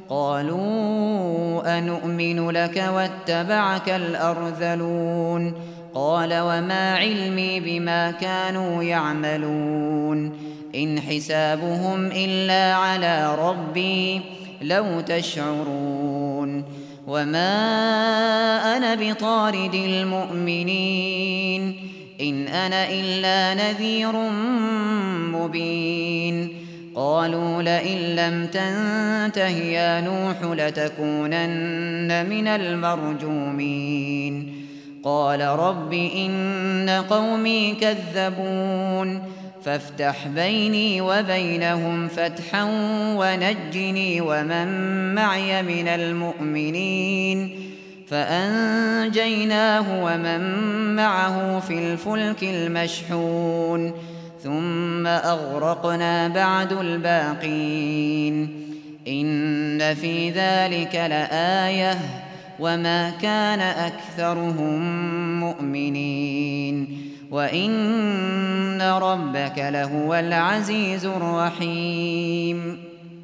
قالوا أنؤمن لك واتبعك الأرذلون قال وما علمي بما كانوا يعملون إن حسابهم إلا على ربي لو تشعرون وما أنا بطارد المؤمنين إن أنا إلا نذير مبين قالوا لئن لم تنته يا نوح لتكونن من المرجومين قال رب إن قومي كذبون فافتح بيني وبينهم فتحا ونجني ومن معي من المؤمنين فأنجيناه ومن معه في الفلك المشحون ثم أغرقنا بعد الباقين إن في ذلك لآية وما كان أكثرهم مؤمنين وإن ربك لهو العزيز الرحيم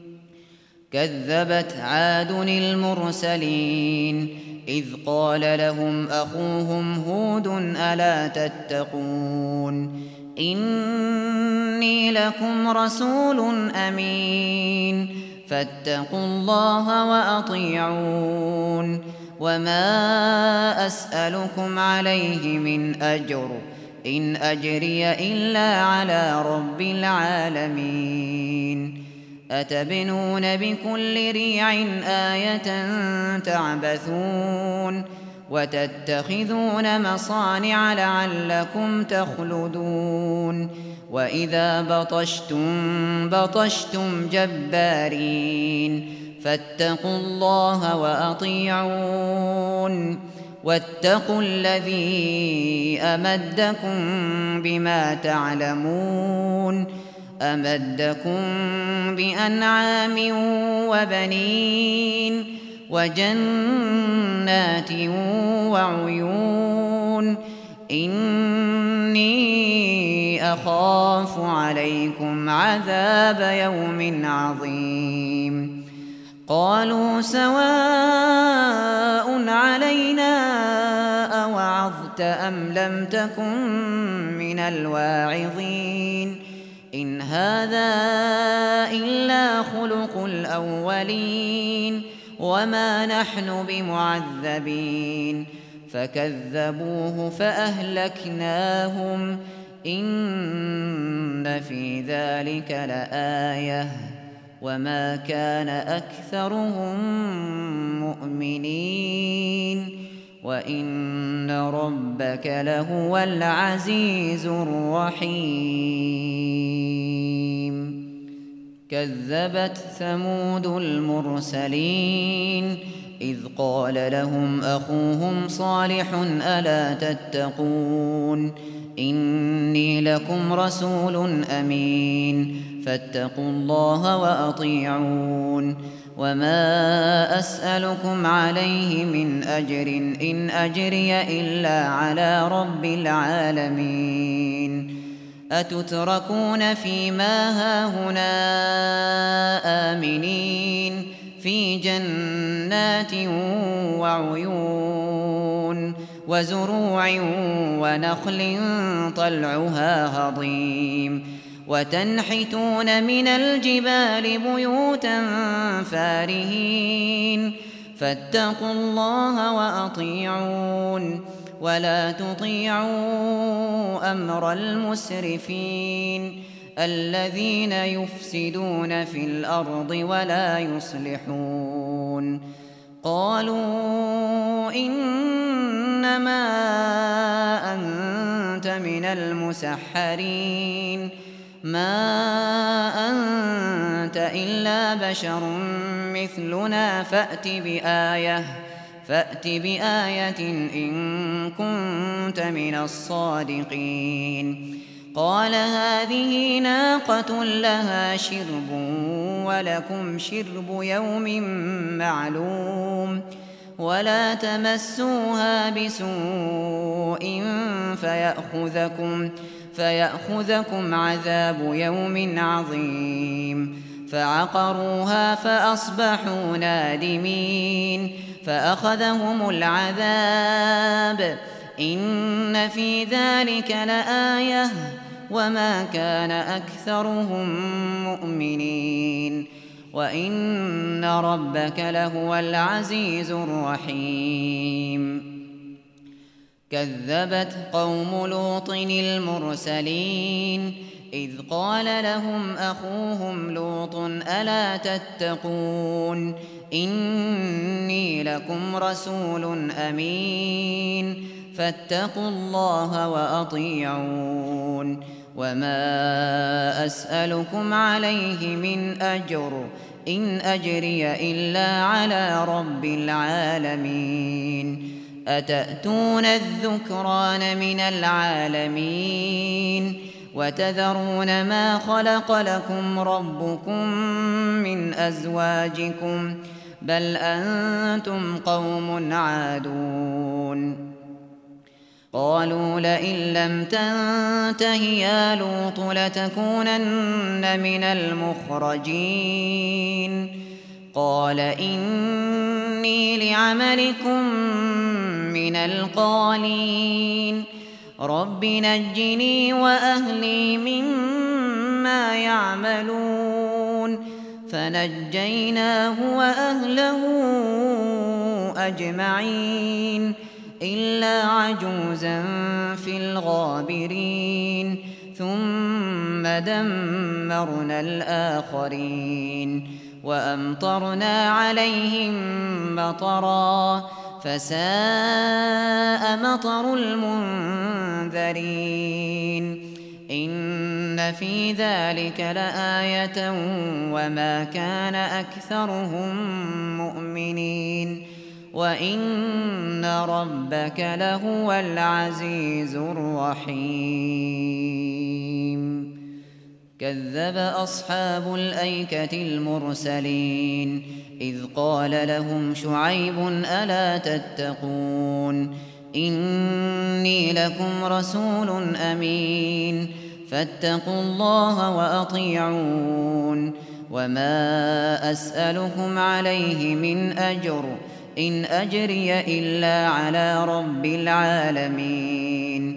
كذبت عاد المرسلين إذ قال لهم أخوهم هود ألا تتقون إني لكم رسول أمين فاتقوا الله وأطيعون وما أسألكم عليه من أجر إن أجري إلا على رب العالمين أتبنون بكل ريع آية تعبثون وتتخذون مصانع لعلكم تخلدون وإذا بطشتم جبارين فاتقوا الله وأطيعون واتقوا الذي أمدكم بما تعلمون أمدكم بأنعام وبنين وجنات وعيون إني أخاف عليكم عذاب يوم عظيم قالوا سواء علينا أوعظت أم لم تكن من الواعظين إن هذا إلا خلق الأولين وما نحن بمعذبين فكذبوه فأهلكناهم إن في ذلك لآية وما كان أكثرهم مؤمنين وإن ربك لهو العزيز الرحيم كذبت ثمود المرسلين إذ قال لهم أخوهم صالح ألا تتقون إني لكم رسول أمين فاتقوا الله وأطيعون وما أسألكم عليه من أجر إن أجري إلا على رب العالمين أتتركون فيما هاهنا آمنين في جنات وعيون وزروع ونخل طلعها هضيم وتنحتون من الجبال بيوتا فارهين فاتقوا الله وأطيعون ولا تطيعوا أمر المسرفين الذين يفسدون في الأرض ولا يصلحون قالوا إنما أنت من المسحرين ما أنت إلا بشر مثلنا فأت بآية إن كنت من الصادقين قال هذه ناقة لها شرب ولكم شرب يوم معلوم ولا تمسوها بسوء فيأخذكم عذاب يوم عظيم فعقروها فأصبحوا نادمين فأخذهم العذاب إن في ذلك لآية وما كان أكثرهم مؤمنين وإن ربك لهو العزيز الرحيم كذبت قوم لوط المرسلين إذ قال لهم أخوهم لوط ألا تتقون إني لكم رسول أمين فاتقوا الله وأطيعون وما أسألكم عليه من أجر إن أجري إلا على رب العالمين أتأتون الذكران من العالمين وتذرون ما خلق لكم ربكم من أزواجكم بل أنتم قوم عادون قالوا لئن لم تنته يا لوط لتكونن من المخرجين قال إني لعملكم من القالين رب نجني وأهلي مما يعملون فنجيناه وأهله أجمعين إلا عجوزا في الغابرين ثم دمرنا الآخرين وأمطرنا عليهم مطرا فساء مطر المنذرين إن في ذلك لآية وما كان أكثرهم مؤمنين وإن ربك لهو العزيز الرحيم كذب أصحاب الأيكة المرسلين إذ قال لهم شعيب ألا تتقون إني لكم رسول أمين فاتقوا الله وأطيعون وما أسألكم عليه من أجر إن أجري إلا على رب العالمين